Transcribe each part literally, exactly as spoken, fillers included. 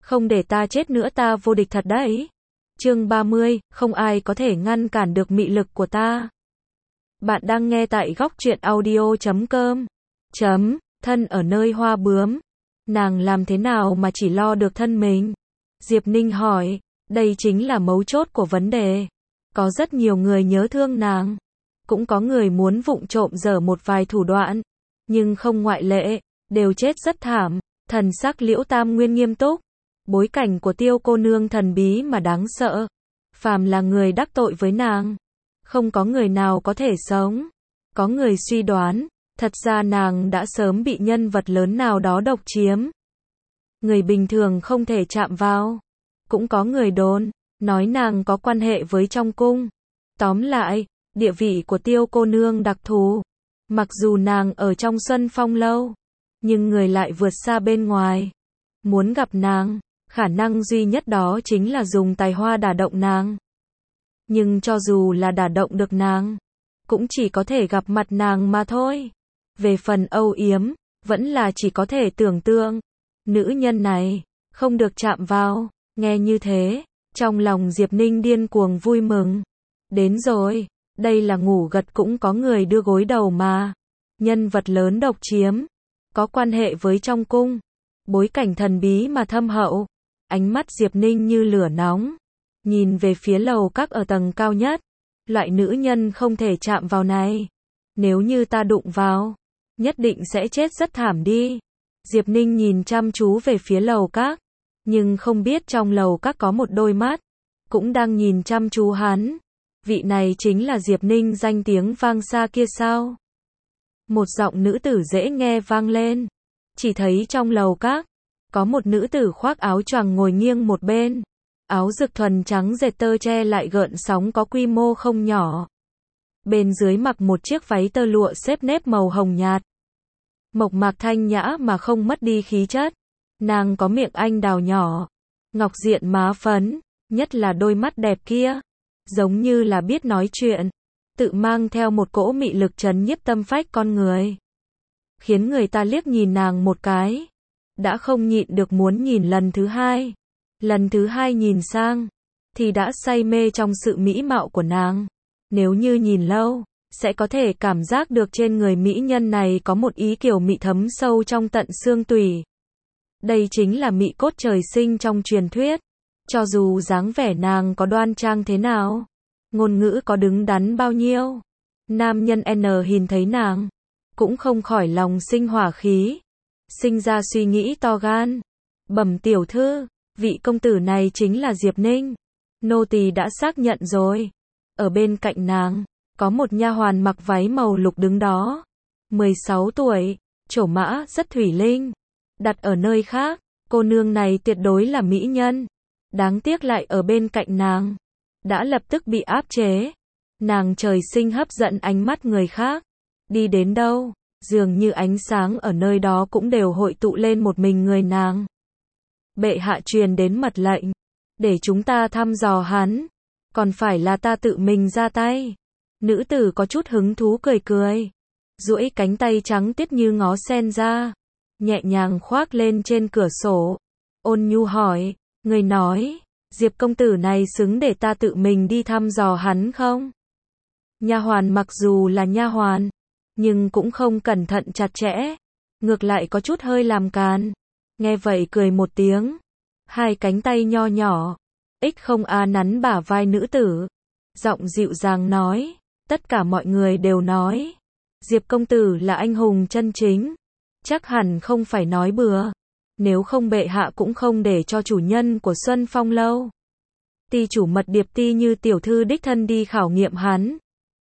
Không để ta chết nữa ta vô địch thật đấy. Chương ba mươi, không ai có thể ngăn cản được mị lực của ta. Bạn đang nghe tại góc truyện audio chấm com. Chấm, thân ở nơi hoa bướm. Nàng làm thế nào mà chỉ lo được thân mình? Diệp Ninh hỏi, đây chính là mấu chốt của vấn đề. Có rất nhiều người nhớ thương nàng. Cũng có người muốn vụng trộm dở một vài thủ đoạn. Nhưng không ngoại lệ, đều chết rất thảm. Thần sắc Liễu Tam Nguyên nghiêm túc. Bối cảnh của Tiêu cô nương thần bí mà đáng sợ. Phàm là người đắc tội với nàng, không có người nào có thể sống. Có người suy đoán, thật ra nàng đã sớm bị nhân vật lớn nào đó độc chiếm. Người bình thường không thể chạm vào. Cũng có người đồn, nói nàng có quan hệ với trong cung. Tóm lại, địa vị của Tiêu cô nương đặc thù. Mặc dù nàng ở trong Xuân Phong lâu, nhưng người lại vượt xa bên ngoài. Muốn gặp nàng, khả năng duy nhất đó chính là dùng tài hoa đả động nàng. Nhưng cho dù là đả động được nàng, cũng chỉ có thể gặp mặt nàng mà thôi. Về phần âu yếm, vẫn là chỉ có thể tưởng tượng. Nữ nhân này, không được chạm vào. Nghe như thế, trong lòng Diệp Ninh điên cuồng vui mừng. Đến rồi, đây là ngủ gật cũng có người đưa gối đầu mà. Nhân vật lớn độc chiếm, có quan hệ với trong cung. Bối cảnh thần bí mà thâm hậu. Ánh mắt Diệp Ninh như lửa nóng. Nhìn về phía lầu các ở tầng cao nhất. Loại nữ nhân không thể chạm vào này. Nếu như ta đụng vào, nhất định sẽ chết rất thảm đi. Diệp Ninh nhìn chăm chú về phía lầu các. Nhưng không biết trong lầu các có một đôi mắt. Cũng đang nhìn chăm chú hắn. Vị này chính là Diệp Ninh danh tiếng vang xa kia sao? Một giọng nữ tử dễ nghe vang lên. Chỉ thấy trong lầu các, có một nữ tử khoác áo choàng ngồi nghiêng một bên. Áo rực thuần trắng dệt tơ che lại gợn sóng có quy mô không nhỏ. Bên dưới mặc một chiếc váy tơ lụa xếp nếp màu hồng nhạt. Mộc mạc thanh nhã mà không mất đi khí chất. Nàng có miệng anh đào nhỏ, ngọc diện má phấn, nhất là đôi mắt đẹp kia. Giống như là biết nói chuyện, tự mang theo một cỗ mị lực trấn nhiếp tâm phách con người. Khiến người ta liếc nhìn nàng một cái. Đã không nhịn được muốn nhìn lần thứ hai. Lần thứ hai nhìn sang, thì đã say mê trong sự mỹ mạo của nàng. Nếu như nhìn lâu, sẽ có thể cảm giác được trên người mỹ nhân này có một ý kiểu mị thấm sâu trong tận xương tủy. Đây chính là mị cốt trời sinh trong truyền thuyết. Cho dù dáng vẻ nàng có đoan trang thế nào, ngôn ngữ có đứng đắn bao nhiêu, nam nhân N nhìn thấy nàng, cũng không khỏi lòng sinh hỏa khí. Sinh ra suy nghĩ to gan. Bẩm tiểu thư, vị công tử này chính là Diệp Ninh. Nô tỳ đã xác nhận rồi. Ở bên cạnh nàng, có một nha hoàn mặc váy màu lục đứng đó. mười sáu tuổi, trổ mã, rất thủy linh. Đặt ở nơi khác, cô nương này tuyệt đối là mỹ nhân. Đáng tiếc lại ở bên cạnh nàng, đã lập tức bị áp chế. Nàng trời sinh hấp dẫn ánh mắt người khác. Đi đến đâu, dường như ánh sáng ở nơi đó cũng đều hội tụ lên một mình người nàng. Bệ hạ truyền đến mật lệnh, để chúng ta thăm dò hắn. Còn phải là ta tự mình ra tay. Nữ tử có chút hứng thú cười cười. Duỗi cánh tay trắng tiết như ngó sen ra. Nhẹ nhàng khoác lên trên cửa sổ. Ôn nhu hỏi, người nói, Diệp công tử này xứng để ta tự mình đi thăm dò hắn không? Nha hoàn mặc dù là nha hoàn, nhưng cũng không cẩn thận chặt chẽ. Ngược lại có chút hơi làm càn. Nghe vậy cười một tiếng. Hai cánh tay nho nhỏ, ích không a nắn bả vai nữ tử. Giọng dịu dàng nói, tất cả mọi người đều nói, Diệp công tử là anh hùng chân chính. Chắc hẳn không phải nói bừa. Nếu không bệ hạ cũng không để cho chủ nhân của Xuân Phong lâu, ty chủ Mật Điệp Ti như tiểu thư đích thân đi khảo nghiệm hắn.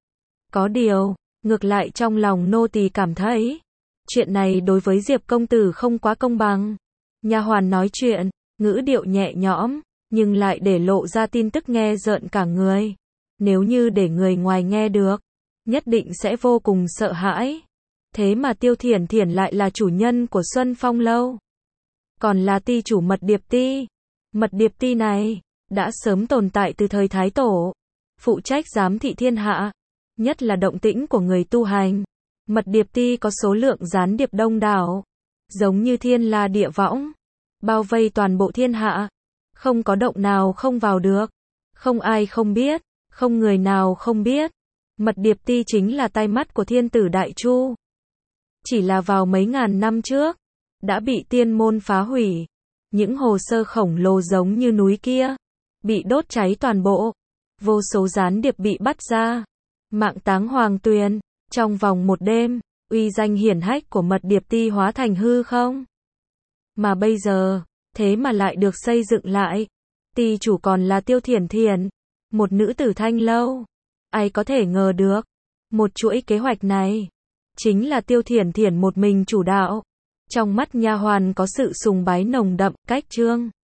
Có điều, ngược lại trong lòng nô tỳ cảm thấy, chuyện này đối với Diệp công tử không quá công bằng. Nha hoàn nói chuyện, ngữ điệu nhẹ nhõm, nhưng lại để lộ ra tin tức nghe rợn cả người. Nếu như để người ngoài nghe được, nhất định sẽ vô cùng sợ hãi. Thế mà Tiêu Thiển Thiển lại là chủ nhân của Xuân Phong lâu, còn là ty chủ Mật Điệp Ti. Mật Điệp Ti này đã sớm tồn tại từ thời Thái Tổ, phụ trách giám thị thiên hạ, nhất là động tĩnh của người tu hành. Mật Điệp Ti có số lượng gián điệp đông đảo, giống như thiên la địa võng. bao vây toàn bộ thiên hạ. Không có động nào không vào được. Không ai không biết, không người nào không biết. Mật Điệp Ti chính là tai mắt của thiên tử Đại Chu. Chỉ là vào mấy ngàn năm trước, đã bị tiên môn phá hủy. Những hồ sơ khổng lồ giống như núi kia, bị đốt cháy toàn bộ. Vô số gián điệp bị bắt ra. Mạng táng hoàng tuyền. Trong vòng một đêm, uy danh hiển hách của Mật Điệp Ti hóa thành hư không. Mà bây giờ, thế mà lại được xây dựng lại. Ti chủ còn là Tiêu Thiển Thiển, một nữ tử thanh lâu. Ai có thể ngờ được, một chuỗi kế hoạch này, chính là Tiêu Thiển Thiển một mình chủ đạo. Trong mắt nha hoàn có sự sùng bái nồng đậm, cách chương.